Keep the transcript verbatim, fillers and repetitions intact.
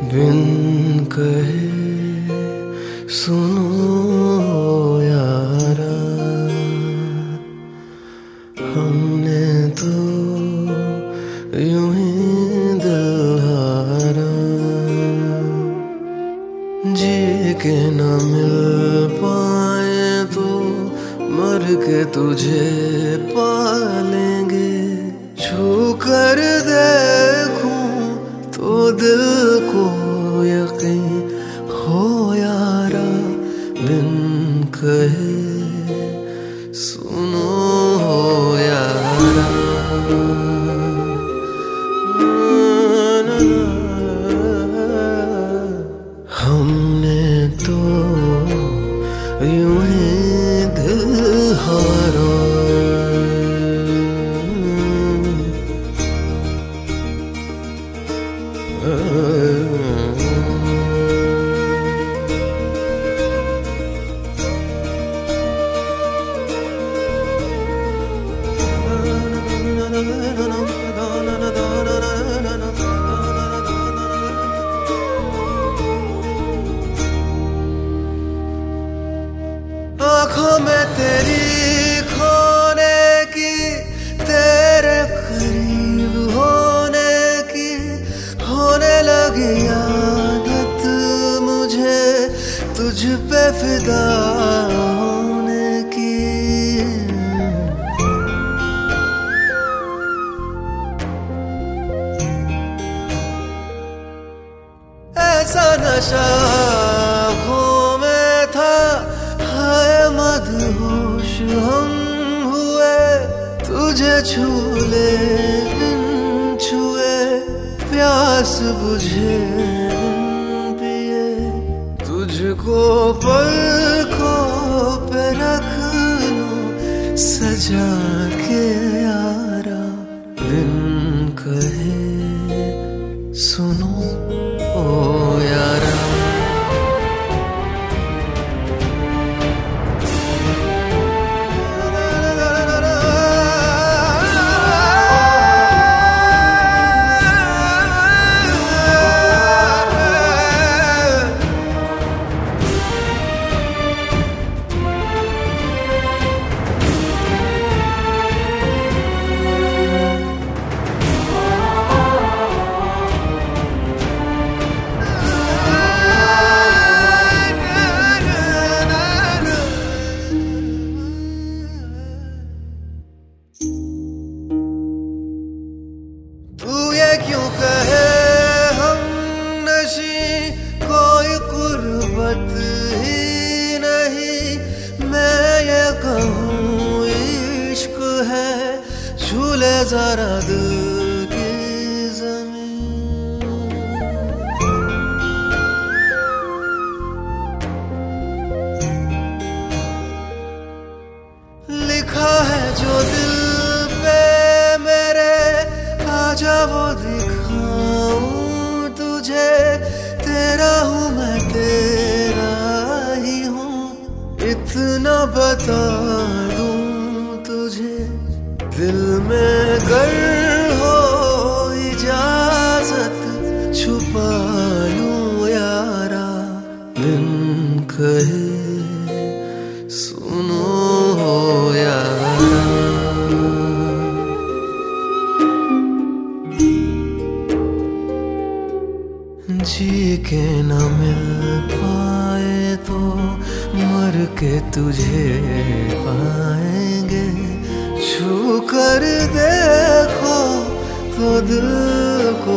बिन कहे सुनो यारा, हमने तो यूं ही दिल हारा। जी के न मिल पाए तो मर के तुझे पालेंगे। छू कर देखूं तो दिल को यकीन हो यारा, बिन कहे सुनो यारा। हमने तो यूं ही दिल हारा। आँखों में तेरी खोने की, तेरे करीब होने की होने लगी आदत मुझे, तुझ पे फिदा होने की। ऐसा नशा आँखों में था, हाय मदहोश हम हुए, तुझे छू ले बिन छुए, प्यास बुझे बिन पिए। तुझको पलकों पे रख लूं सजा के यारा, बिन कहे सुनो ओ यारा। क्यों कहे हम नशी, कोई कुर्बत ही नहीं। मैं ये कहूँ इश्क है, छू ले जरा दिल की ज़मीन। लिखा है जो दिल पे मेरे, आजा वो दिखाऊं तुझे। तेरा हूँ मैं तेरा ही हूँ, इतना बता दूं तुझे। दिल में गर हो इजाजत, छुपा लूं यारा, बिन कहे सुनो यारा। जी के न मिल पाए तो मर के तुझे पाएंगे। छू कर देखो तो दिल को